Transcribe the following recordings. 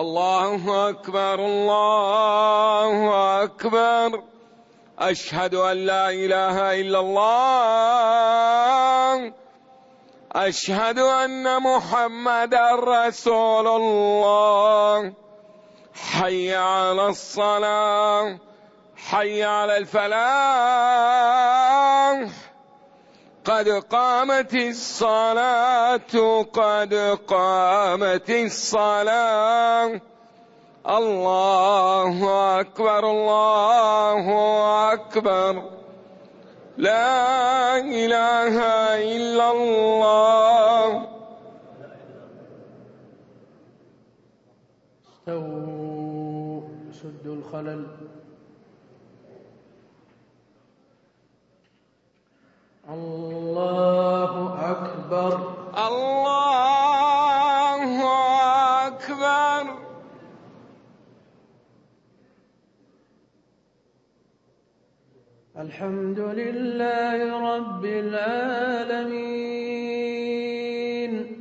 الله أكبر الله أكبر. أشهد أن لا إله إلا الله. أشهد أن محمدا رسول الله. حي على الصلاة، حي على الفلاح، قد قامت الصلاة، قد قامت الصلاة. الله أكبر الله أكبر. لا إله إلا الله. استووا سدوا الخلل. الله أكبر الله أكبر. الحمد لله رب العالمين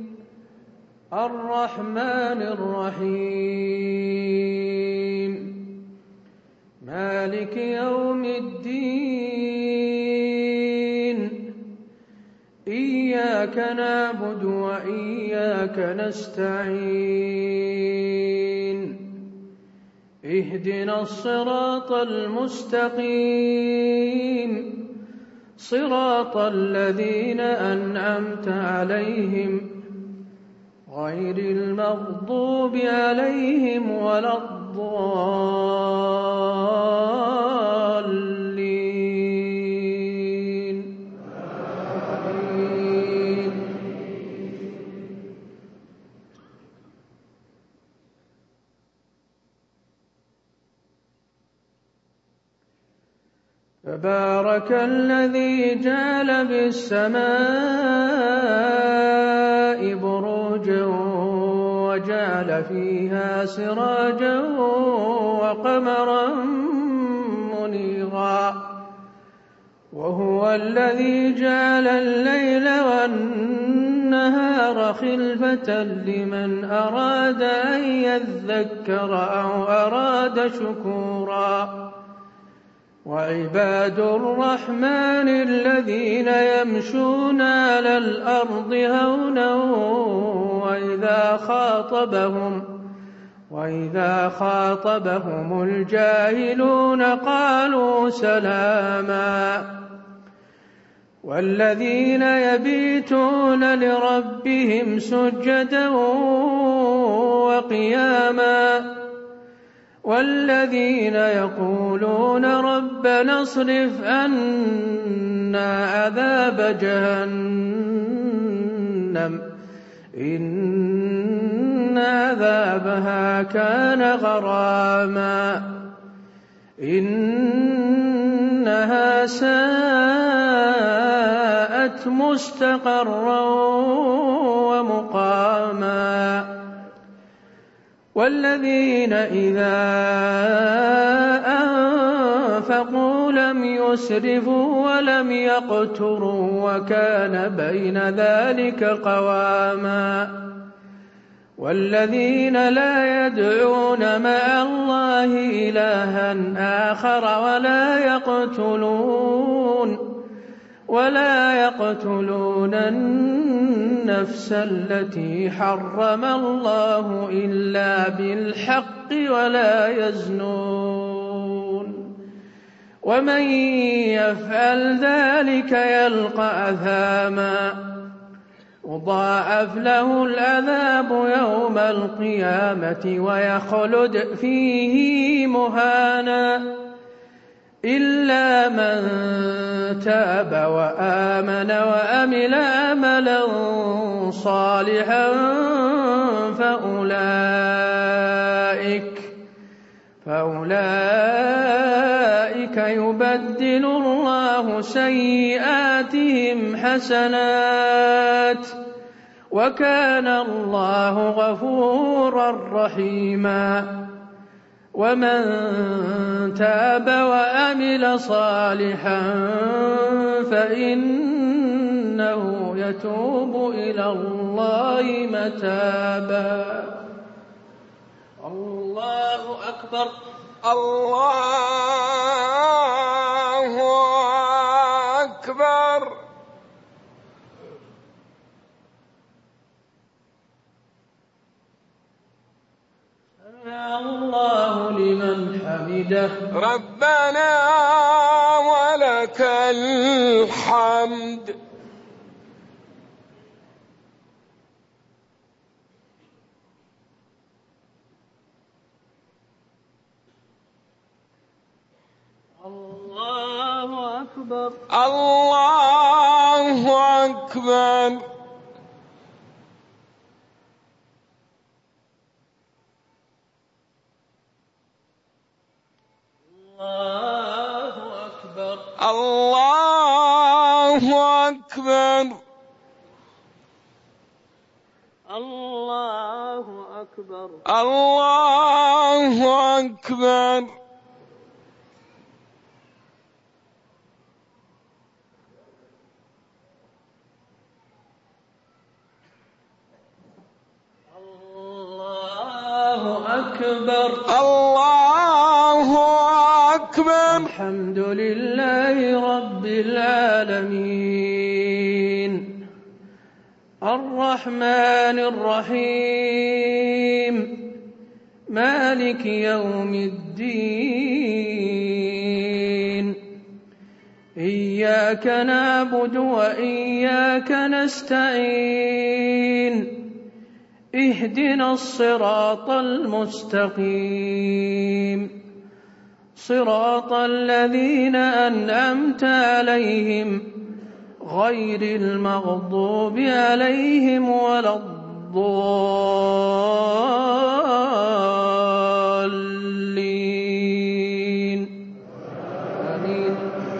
الرحمن الرحيم مالك يوم الدين. إياك نعبد وإياك نستعين. اهدنا الصراط المستقيم صراط الذين أنعمت عليهم غير المغضوب عليهم ولا الضالين. آمين. تبارك الذي جعل بالسماء بروجا وجعل فيها سراجا وقمرا منيرا. وهو الذي جعل الليل والنهار خلفة لمن أراد أن يذكر أو أراد شكورا. وعباد الرحمن الذين يمشون على الأرض هونا وإذا خاطبهم الجاهلون قالوا سلاما. والذين يبيتون لربهم سجدا وقياما. والذين يقولون ربنا اصرف عنا عذاب جهنم إن عذابها كان غراما. إنها ساءت مستقرا ومقاما. والذين إذا أنفقوا لم يسرفوا ولم يقتروا وكان بين ذلك قواما. والذين لا يدعون مع الله إلها آخر ولا يقتلون النفس التي حرم الله إلا بالحق ولا يزنون. ومن يفعل ذلك يلقى أثاما يضاعف له العذاب يوم القيامة ويخلد فيه مهانا إلا من تاب وآمن وعمل عملا صالحا فأولئك يبدل الله سيئاتهم حسنات وكان الله غفورا رحيما. ومن تاب وعمل صالحا فإنه يتوب إلى الله متابا. الله أكبر. الله أكبر. سمع الله لمن حمده. ربنا ولك الحمد. الله أكبر. الله أكبر. الله أكبر. الله أكبر. الله أكبر. الله أكبر. الله أكبر. الله أكبر. الحمد لله رب العالمين الرحمن الرحيم مالك يوم الدين إياك نعبد وإياك نستعين اهدنا الصراط المستقيم صراط الذين أنعمت عليهم غير المغضوب عليهم ولا الضالين آمين.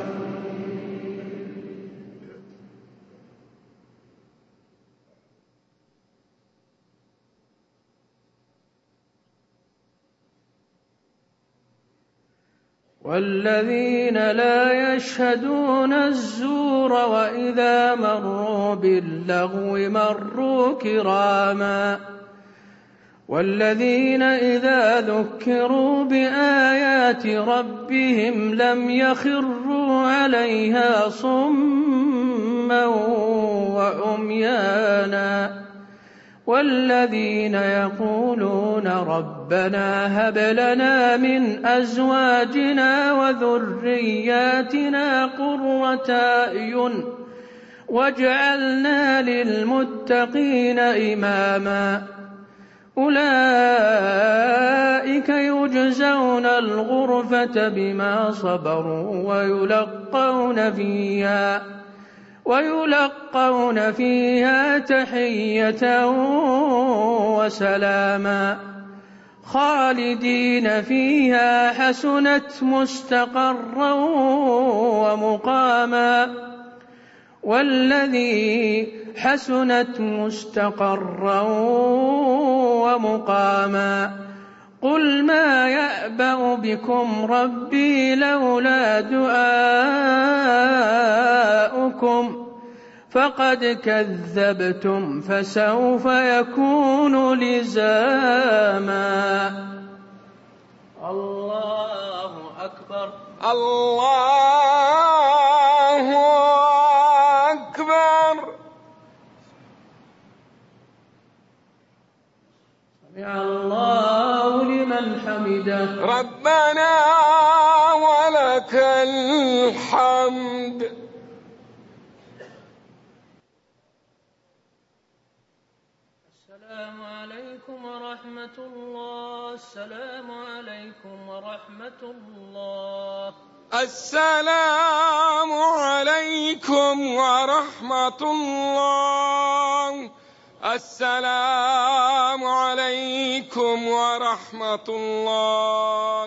والذين لا يشهدون الزور وإذا مروا باللغو مروا كراما والذين إذا ذكروا بآيات ربهم لم يخروا عليها صما وعميانا والذين يقولون ربنا هب لنا من أزواجنا وذرياتنا قرة أعين واجعلنا للمتقين إماما أولئك يجزون الغرفة بما صبروا ويلقون فيها تحية وسلاما خالدين فيها حسنت مستقرا ومقاما والذي حسنت مستقرا ومقاما قل ما يأبأ بكم ربي لولا دعاؤكم فقد كذبتم فسوف يكون لزاما. الله أكبر. الله أكبر. سمع الله لمن حمده. ربنا ولك الحمد. السلام عليكم ورحمة الله. السلام عليكم ورحمة الله. السلام عليكم ورحمة الله. السلام عليكم ورحمة الله.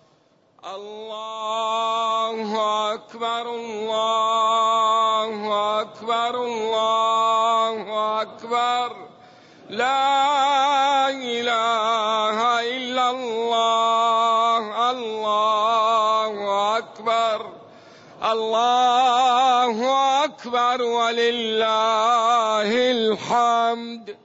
الله أكبر. الله أكبر. الله أكبر. لا إله إلا الله. الله أكبر. الله أكبر ولله الحمد.